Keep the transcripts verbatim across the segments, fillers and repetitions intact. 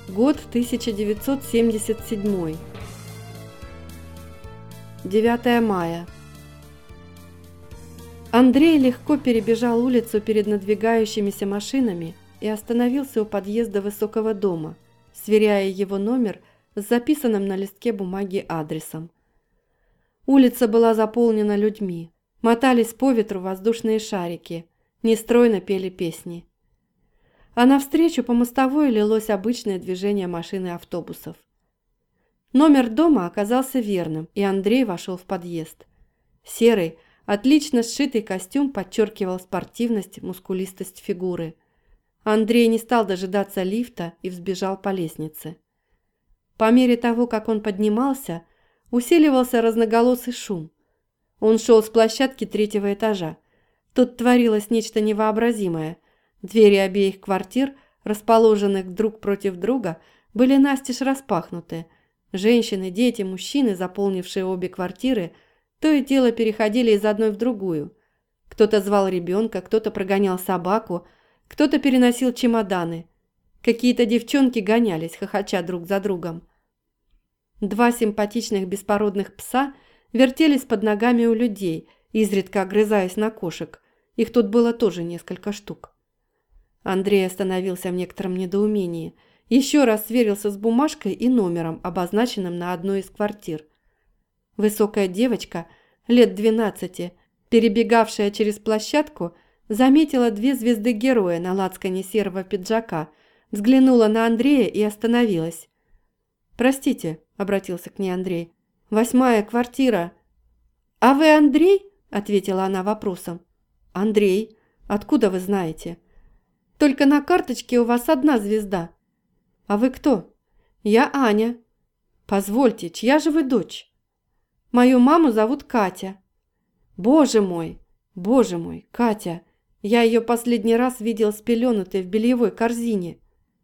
Год тысяча девятьсот семьдесят седьмой. девятое мая. Андрей легко перебежал улицу перед надвигающимися машинами и остановился у подъезда высокого дома, сверяя его номер с записанным на листке бумаги адресом. Улица была заполнена людьми. Мотались по ветру воздушные шарики, нестройно пели песни. А навстречу по мостовой лилось обычное движение машин и автобусов. Номер дома оказался верным, и Андрей вошел в подъезд. Серый, отлично сшитый костюм подчеркивал спортивность, мускулистость фигуры. Андрей не стал дожидаться лифта и взбежал по лестнице. По мере того, как он поднимался, усиливался разноголосый шум. Он шел с площадки третьего этажа. Тут творилось нечто невообразимое. Двери обеих квартир, расположенных друг против друга, были настежь распахнуты. Женщины, дети, мужчины, заполнившие обе квартиры, то и дело переходили из одной в другую. Кто-то звал ребенка, кто-то прогонял собаку, кто-то переносил чемоданы. Какие-то девчонки гонялись, хохоча друг за другом. Два симпатичных беспородных пса вертелись под ногами у людей, изредка огрызаясь на кошек. Их тут было тоже несколько штук. Андрей остановился в некотором недоумении. Еще раз сверился с бумажкой и номером, обозначенным на одной из квартир. Высокая девочка, лет двенадцати, перебегавшая через площадку, заметила две звезды героя на лацкане серого пиджака, взглянула на Андрея и остановилась. «Простите», — обратился к ней Андрей, — «восьмая квартира». «А вы Андрей?» — ответила она вопросом. «Андрей. Откуда вы знаете?» «Только на карточке у вас одна звезда». «А вы кто?» «Я Аня». «Позвольте, чья же вы дочь?» «Мою маму зовут Катя». «Боже мой, боже мой, Катя! Я ее последний раз видел спеленутой в бельевой корзине».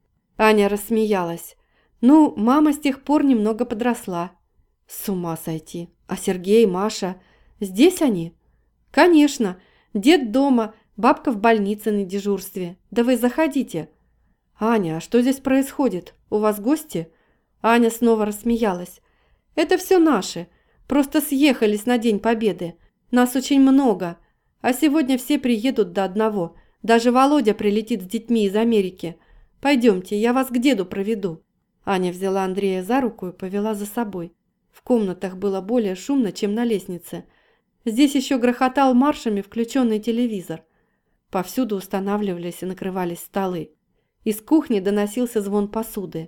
Аня рассмеялась. «Ну, мама с тех пор немного подросла». «С ума сойти! А Сергей, Маша? Здесь они?» «Конечно. Дед дома, бабка в больнице на дежурстве. Да вы заходите». «Аня, а что здесь происходит? У вас гости?» Аня снова рассмеялась. «Это все наши. Просто съехались на День Победы. Нас очень много. А сегодня все приедут до одного. Даже Володя прилетит с детьми из Америки. Пойдемте, я вас к деду проведу». Аня взяла Андрея за руку и повела за собой. В комнатах было более шумно, чем на лестнице. Здесь еще грохотал маршами включенный телевизор. Повсюду устанавливались и накрывались столы. Из кухни доносился звон посуды.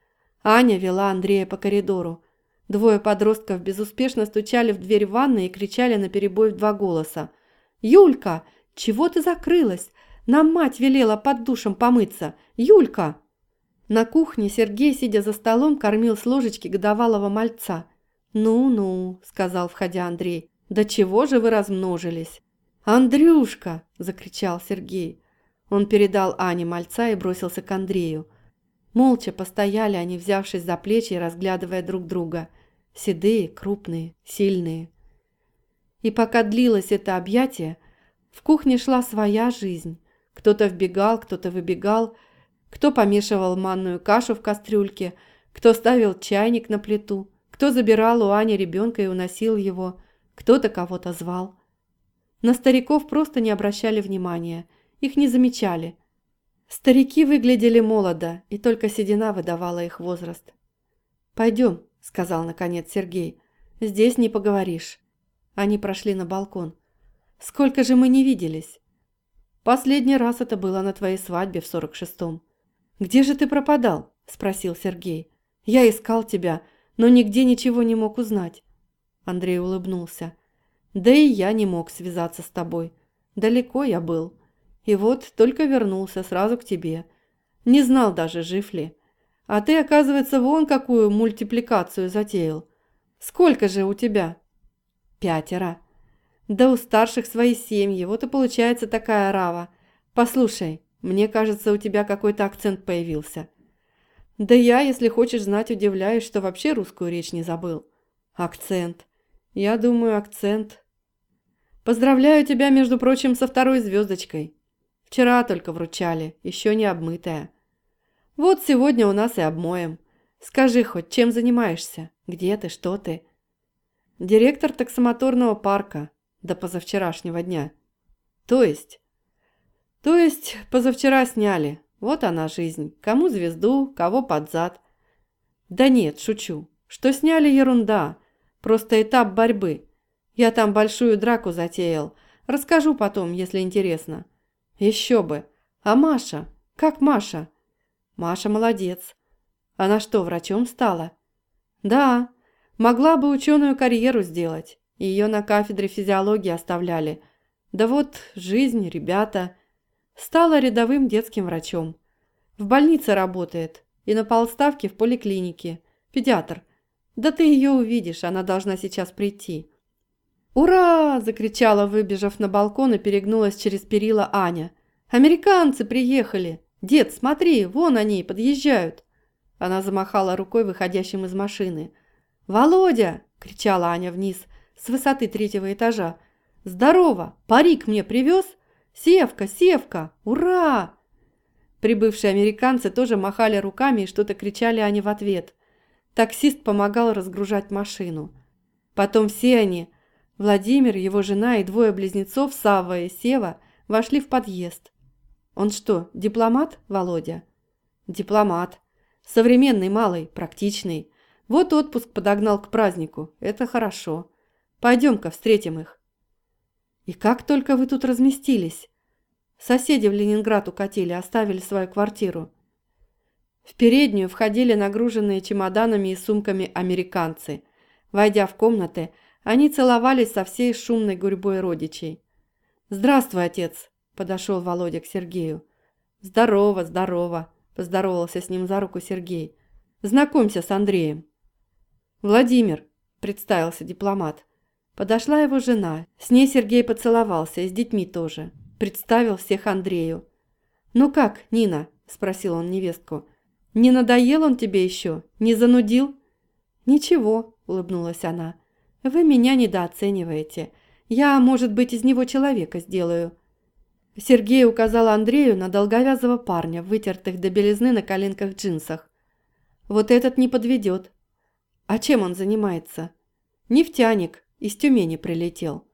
Аня вела Андрея по коридору. Двое подростков безуспешно стучали в дверь ванной и кричали наперебой в два голоса. «Юлька, чего ты закрылась? Нам мать велела под душем помыться. Юлька!» На кухне Сергей, сидя за столом, кормил с ложечки годовалого мальца. «Ну-ну», — сказал, входя Андрей, — «да чего же вы размножились?» «Андрюшка!» — закричал Сергей. Он передал Ане мальца и бросился к Андрею. Молча постояли они, взявшись за плечи и разглядывая друг друга. Седые, крупные, сильные. И пока длилось это объятие, в кухне шла своя жизнь. Кто-то вбегал, кто-то выбегал, кто помешивал манную кашу в кастрюльке, кто ставил чайник на плиту, кто забирал у Ани ребенка и уносил его, кто-то кого-то звал. На стариков просто не обращали внимания, их не замечали. Старики выглядели молодо, и только седина выдавала их возраст. «Пойдем», — сказал наконец Сергей, — «здесь не поговоришь». Они прошли на балкон. «Сколько же мы не виделись?» «Последний раз это было на твоей свадьбе в сорок шестом». «Где же ты пропадал?» – спросил Сергей. «Я искал тебя, но нигде ничего не мог узнать». Андрей улыбнулся. «Да и я не мог связаться с тобой. Далеко я был. И вот только вернулся сразу к тебе. Не знал даже, жив ли. А ты, оказывается, вон какую мультипликацию затеял. Сколько же у тебя?» «Пятеро. Да у старших свои семьи, вот и получается такая орава. Послушай, мне кажется, у тебя какой-то акцент появился». «Да я, если хочешь знать, удивляюсь, что вообще русскую речь не забыл». «Акцент. Я думаю, акцент. Поздравляю тебя, между прочим, со второй звездочкой. Вчера только вручали, еще не обмытая». Вот сегодня у нас и обмоем. Скажи хоть, чем занимаешься? Где ты, что ты? Директор таксомоторного парка до позавчерашнего дня. То есть? То есть позавчера сняли. Вот она жизнь. Кому звезду, кого под зад. Да нет, шучу. Что сняли, ерунда. Просто этап борьбы. Я там большую драку затеял. Расскажу потом, если интересно. Еще бы. А Маша? Как Маша? Маша молодец. Она что, врачом стала? Да. Могла бы ученую карьеру сделать. Ее на кафедре физиологии оставляли. Да вот, жизнь, ребята. Стала рядовым детским врачом. В больнице работает. И на полставки в поликлинике. Педиатр. Да ты ее увидишь, она должна сейчас прийти. «Ура!» – закричала, выбежав на балкон, и перегнулась через перила Аня. «Американцы приехали! Дед, смотри, вон они, подъезжают!» Она замахала рукой выходящим из машины. «Володя!» – кричала Аня вниз с высоты третьего этажа. «Здорово! Парик мне привез? Севка, Севка! Ура!» Прибывшие американцы тоже махали руками и что-то кричали Ане в ответ. Таксист помогал разгружать машину. Потом все они, Владимир, его жена и двое близнецов, Савва и Сева, вошли в подъезд. Он что, дипломат, Володя? Дипломат. Современный малый, практичный. Вот отпуск подогнал к празднику. Это хорошо. Пойдем-ка встретим их. И как только вы тут разместились? Соседи в Ленинград укатили, оставили свою квартиру. В переднюю входили нагруженные чемоданами и сумками американцы. Войдя в комнаты, они целовались со всей шумной гурьбой родичей. «Здравствуй, отец!» – подошел Володя к Сергею. «Здорово, здорово!» – поздоровался с ним за руку Сергей. «Знакомься с Андреем». «Владимир», – представился дипломат. Подошла его жена. С ней Сергей поцеловался, и с детьми тоже. Представил всех Андрею. «Ну как, Нина?» – спросил он невестку. «Не надоел он тебе еще? Не занудил?» «Ничего», – улыбнулась она. «Вы меня недооцениваете. Я, может быть, из него человека сделаю». Сергей указал Андрею на долговязого парня в вытертых до белизны на коленках джинсах. «Вот этот не подведет». «А чем он занимается?» «Нефтяник. Из Тюмени прилетел».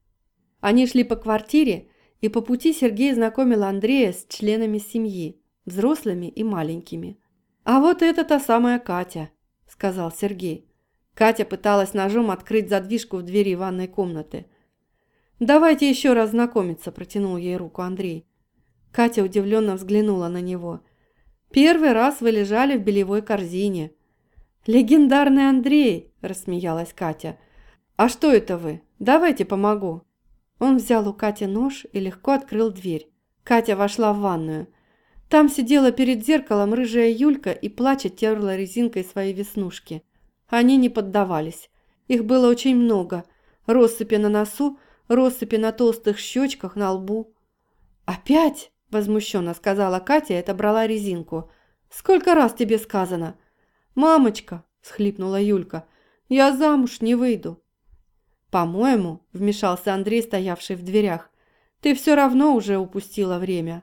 Они шли по квартире, и по пути Сергей знакомил Андрея с членами семьи, взрослыми и маленькими. «А вот это та самая Катя», – сказал Сергей. Катя пыталась ножом открыть задвижку в двери ванной комнаты. «Давайте еще раз знакомиться», – протянул ей руку Андрей. Катя удивленно взглянула на него. «Первый раз вы лежали в белевой корзине». «Легендарный Андрей», – рассмеялась Катя. «А что это вы? Давайте помогу». Он взял у Кати нож и легко открыл дверь. Катя вошла в ванную. Там сидела перед зеркалом рыжая Юлька и, плача, терла резинкой свои веснушки. Они не поддавались. Их было очень много. Россыпи на носу, россыпи на толстых щечках, на лбу. «Опять?» – возмущенно сказала Катя и отобрала резинку. «Сколько раз тебе сказано?» «Мамочка!» – всхлипнула Юлька. «Я замуж не выйду». «По-моему», – вмешался Андрей, стоявший в дверях, – «ты все равно уже упустила время».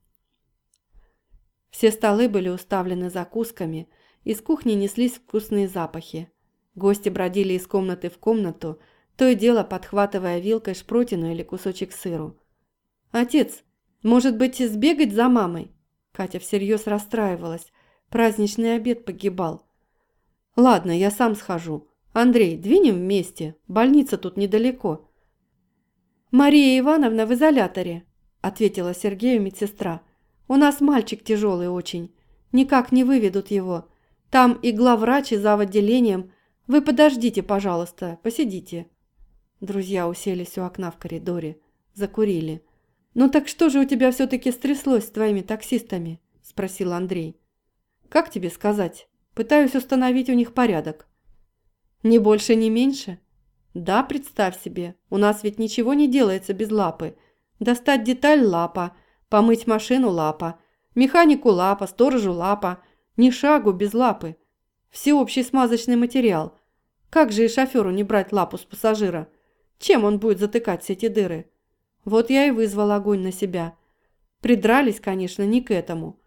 Все столы были уставлены закусками, из кухни неслись вкусные запахи. Гости бродили из комнаты в комнату, то и дело подхватывая вилкой шпротину или кусочек сыру. «Отец, может быть, сбегать за мамой?» Катя всерьез расстраивалась. Праздничный обед погибал. «Ладно, я сам схожу. Андрей, двинем вместе. Больница тут недалеко». «Мария Ивановна в изоляторе», – ответила Сергею медсестра. «У нас мальчик тяжелый очень. Никак не выведут его. Там и главврач, и зав. Отделением. Вы подождите, пожалуйста, посидите». Друзья уселись у окна в коридоре. Закурили. «Ну так что же у тебя все-таки стряслось с твоими таксистами?» – спросил Андрей. «Как тебе сказать? Пытаюсь установить у них порядок». «Ни больше, ни меньше?» «Да, представь себе, у нас ведь ничего не делается без лапы. Достать деталь – лапа, помыть машину – лапа, механику – лапа, сторожу – лапа, ни шагу без лапы. Всеобщий смазочный материал. Как же и шоферу не брать лапу с пассажира? Чем он будет затыкать все эти дыры? Вот я и вызвал огонь на себя. Придрались, конечно, не к этому.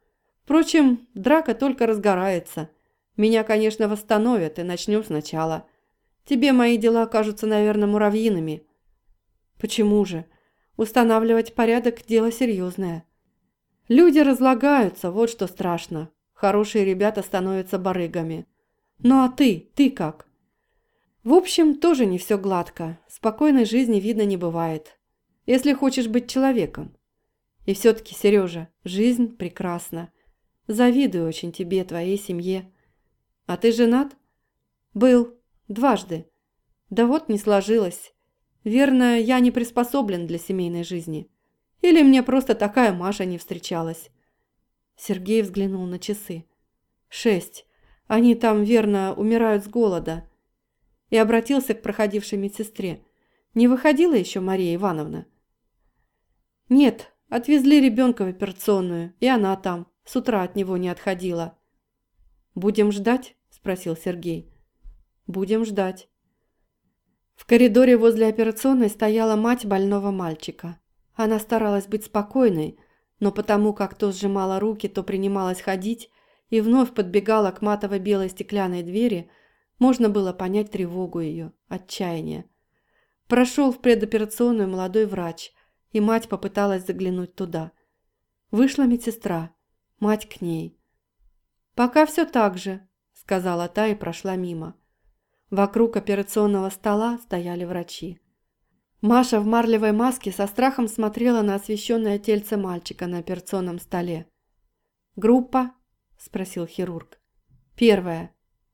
Впрочем, драка только разгорается. Меня, конечно, восстановят, и начнем сначала. Тебе мои дела кажутся, наверное, муравьиными. Почему же? Устанавливать порядок – дело серьезное. Люди разлагаются, вот что страшно. Хорошие ребята становятся барыгами. Ну а ты, ты как? В общем, тоже не все гладко. Спокойной жизни видно не бывает. Если хочешь быть человеком. И все-таки, Сережа, жизнь прекрасна. Завидую очень тебе, твоей семье. А ты женат? Был. Дважды. Да вот не сложилось. Верно, я не приспособлен для семейной жизни. Или мне просто такая Маша не встречалась. Сергей взглянул на часы. Шесть. Они там, верно, умирают с голода. И обратился к проходившей медсестре. Не выходила еще Мария Ивановна? Нет, отвезли ребенка в операционную, и она там. С утра от него не отходила. «Будем ждать?» – спросил Сергей. «Будем ждать». В коридоре возле операционной стояла мать больного мальчика. Она старалась быть спокойной, но потому как то сжимала руки, то принималась ходить и вновь подбегала к матово-белой стеклянной двери, можно было понять тревогу ее, отчаяние. Прошел в предоперационную молодой врач, и мать попыталась заглянуть туда. Вышла медсестра, мать к ней. «Пока все так же», – сказала та и прошла мимо. Вокруг операционного стола стояли врачи. Маша в марлевой маске со страхом смотрела на освещенное тельце мальчика на операционном столе. «Группа?» – спросил хирург. «Первая».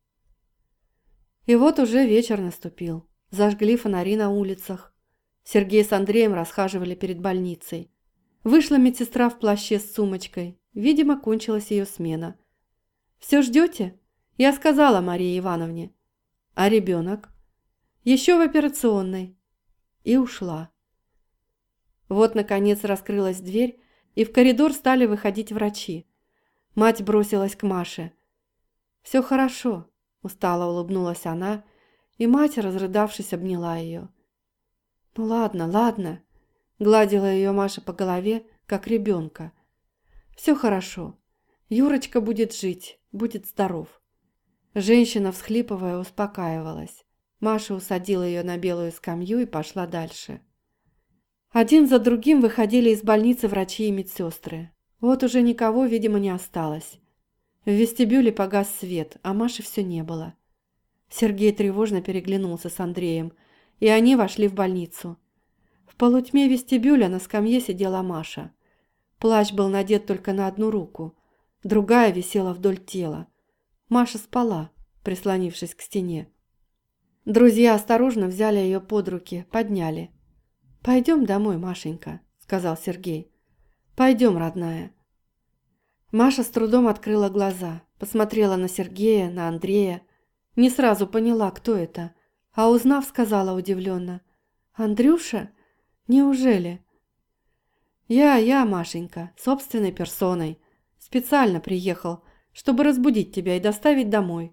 И вот уже вечер наступил. Зажгли фонари на улицах. Сергей с Андреем расхаживали перед больницей. Вышла медсестра в плаще с сумочкой. Видимо, кончилась ее смена. «Все ждете?» Я сказала Марии Ивановне. «А ребенок?» «Еще в операционной». И ушла. Вот, наконец, раскрылась дверь, и в коридор стали выходить врачи. Мать бросилась к Маше. «Все хорошо», – устало улыбнулась она, и мать, разрыдавшись, обняла ее. «Ну ладно, ладно», – гладила ее Маша по голове, как ребенка. «Все хорошо. Юрочка будет жить, будет здоров». Женщина, всхлипывая, успокаивалась. Маша усадила ее на белую скамью и пошла дальше. Один за другим выходили из больницы врачи и медсестры. Вот уже никого, видимо, не осталось. В вестибюле погас свет, а Маши все не было. Сергей тревожно переглянулся с Андреем, и они вошли в больницу. В полутьме вестибюля на скамье сидела Маша. Плащ был надет только на одну руку, другая висела вдоль тела. Маша спала, прислонившись к стене. Друзья осторожно взяли ее под руки, подняли. «Пойдем домой, Машенька», – сказал Сергей. «Пойдем, родная». Маша с трудом открыла глаза, посмотрела на Сергея, на Андрея. Не сразу поняла, кто это, а узнав, сказала удивленно: «Андрюша? Неужели?» «Я, я, Машенька, собственной персоной. Специально приехал, чтобы разбудить тебя и доставить домой».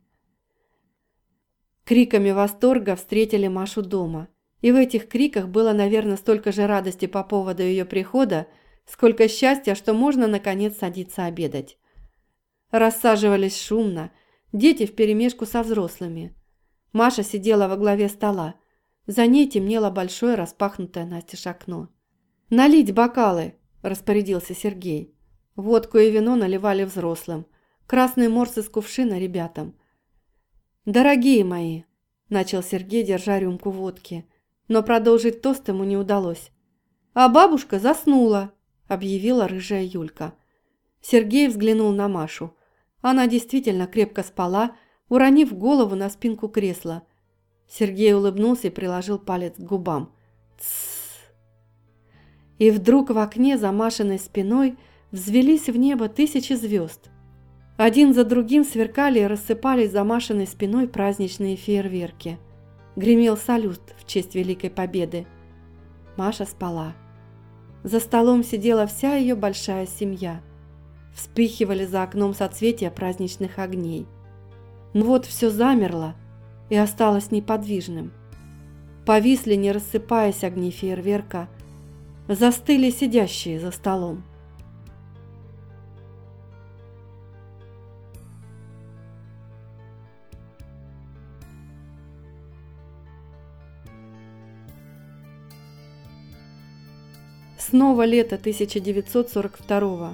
Криками восторга встретили Машу дома. И в этих криках было, наверное, столько же радости по поводу ее прихода, сколько счастья, что можно, наконец, садиться обедать. Рассаживались шумно, дети вперемешку со взрослыми. Маша сидела во главе стола. За ней темнело большое распахнутое настежь окно. «Налить бокалы!» – распорядился Сергей. Водку и вино наливали взрослым. Красный морс из кувшина ребятам. «Дорогие мои!» – начал Сергей, держа рюмку водки. Но продолжить тост ему не удалось. «А бабушка заснула!» – объявила рыжая Юлька. Сергей взглянул на Машу. Она действительно крепко спала, уронив голову на спинку кресла. Сергей улыбнулся и приложил палец к губам. «Тссс!» И вдруг в окне за Машиной спиной взвелись в небо тысячи звезд. Один за другим сверкали и рассыпались за Машиной спиной праздничные фейерверки. Гремел салют в честь Великой Победы. Маша спала. За столом сидела вся ее большая семья. Вспыхивали за окном соцветия праздничных огней. Но вот все замерло и осталось неподвижным. Повисли, не рассыпаясь, огни фейерверка. Застыли сидящие за столом. Снова лето тысяча девятьсот сорок второго.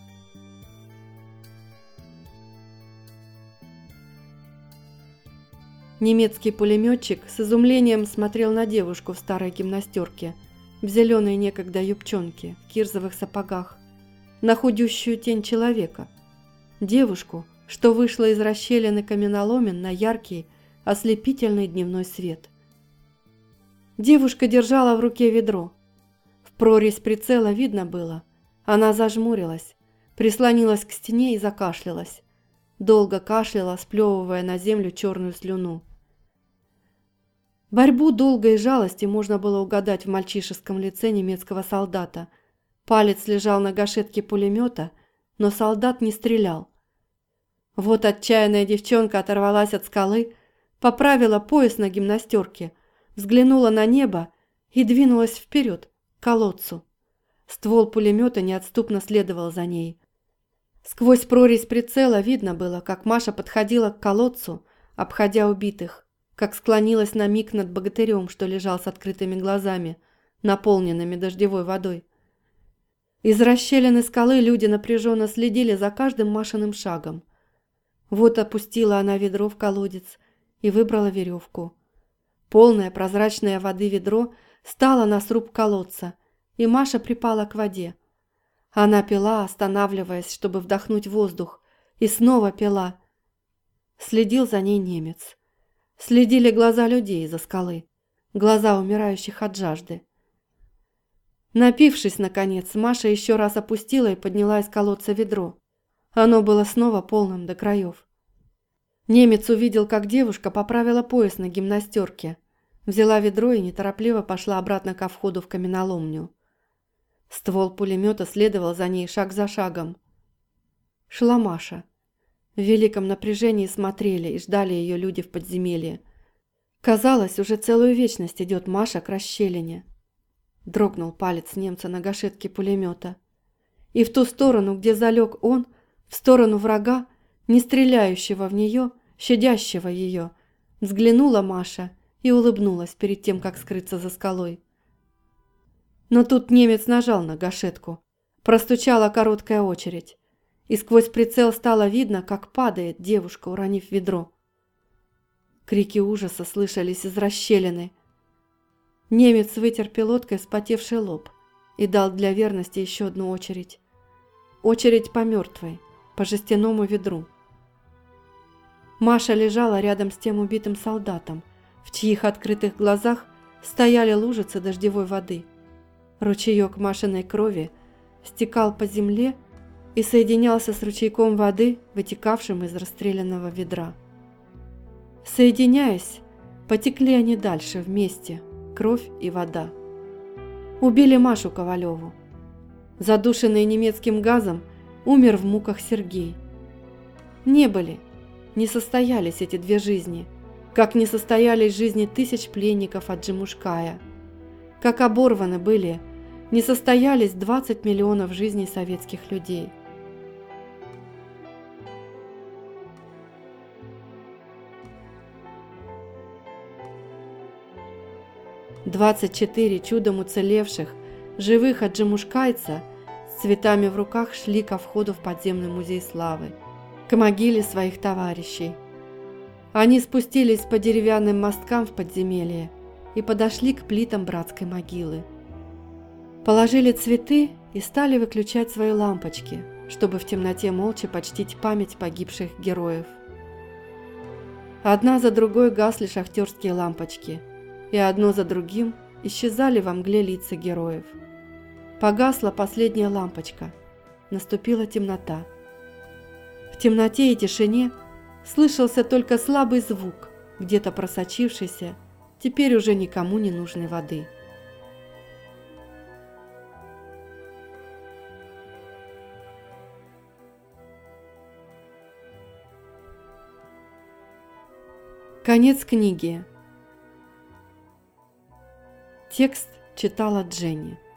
Немецкий пулеметчик с изумлением смотрел на девушку в старой гимнастерке, в зеленой некогда юбчонке, в кирзовых сапогах, на худющую тень человека. Девушку, что вышла из расщелины каменоломен на яркий, ослепительный дневной свет. Девушка держала в руке ведро. В прорезь прицела видно было. Она зажмурилась, прислонилась к стене и закашлялась. Долго кашляла, сплевывая на землю черную слюну. Борьбу долгой жалости можно было угадать в мальчишеском лице немецкого солдата. Палец лежал на гашетке пулемета, но солдат не стрелял. Вот отчаянная девчонка оторвалась от скалы, поправила пояс на гимнастерке, взглянула на небо и двинулась вперед, к колодцу. Ствол пулемета неотступно следовал за ней. Сквозь прорезь прицела видно было, как Маша подходила к колодцу, обходя убитых, как склонилась на миг над богатырем, что лежал с открытыми глазами, наполненными дождевой водой. Из расщелины скалы люди напряженно следили за каждым Машиным шагом. Вот опустила она ведро в колодец и выбрала веревку. Полное прозрачное воды ведро стало на сруб колодца, и Маша припала к воде. Она пила, останавливаясь, чтобы вдохнуть воздух, и снова пила. Следил за ней немец. Следили глаза людей из-за скалы, глаза умирающих от жажды. Напившись, наконец, Маша еще раз опустила и подняла из колодца ведро. Оно было снова полным до краев. Немец увидел, как девушка поправила пояс на гимнастерке, взяла ведро и неторопливо пошла обратно ко входу в каменоломню. Ствол пулемета следовал за ней шаг за шагом. Шла Маша. В великом напряжении смотрели и ждали ее люди в подземелье. Казалось, уже целую вечность идет Маша к расщелине. Дрогнул палец немца на гашетке пулемета. И в ту сторону, где залег он, в сторону врага, не стреляющего в нее, щадящего ее, взглянула Маша и улыбнулась перед тем, как скрыться за скалой. Но тут немец нажал на гашетку. Простучала короткая очередь. И сквозь прицел стало видно, как падает девушка, уронив ведро. Крики ужаса слышались из расщелины. Немец вытер пилоткой вспотевший лоб и дал для верности еще одну очередь. Очередь по мертвой, по жестяному ведру. Маша лежала рядом с тем убитым солдатом, в чьих открытых глазах стояли лужицы дождевой воды. Ручеек Машиной крови стекал по земле и соединялся с ручейком воды, вытекавшим из расстрелянного ведра. Соединяясь, потекли они дальше вместе, кровь и вода. Убили Машу Ковалеву. Задушенный немецким газом, умер в муках Сергей. Не были, не состоялись эти две жизни, как не состоялись жизни тысяч пленников от Джемушкая, как оборваны были, не состоялись двадцать миллионов жизней советских людей. двадцать четыре чудом уцелевших, живых от джемушкайца, с цветами в руках шли ко входу в подземный музей славы, к могиле своих товарищей. Они спустились по деревянным мосткам в подземелье и подошли к плитам братской могилы. Положили цветы и стали выключать свои лампочки, чтобы в темноте молча почтить память погибших героев. Одна за другой гасли шахтерские лампочки, и одно за другим исчезали во мгле лица героев. Погасла последняя лампочка, наступила темнота. В темноте и тишине слышался только слабый звук, где-то просочившийся, теперь уже никому не нужной воды. Конец книги. Текст читала Дженни.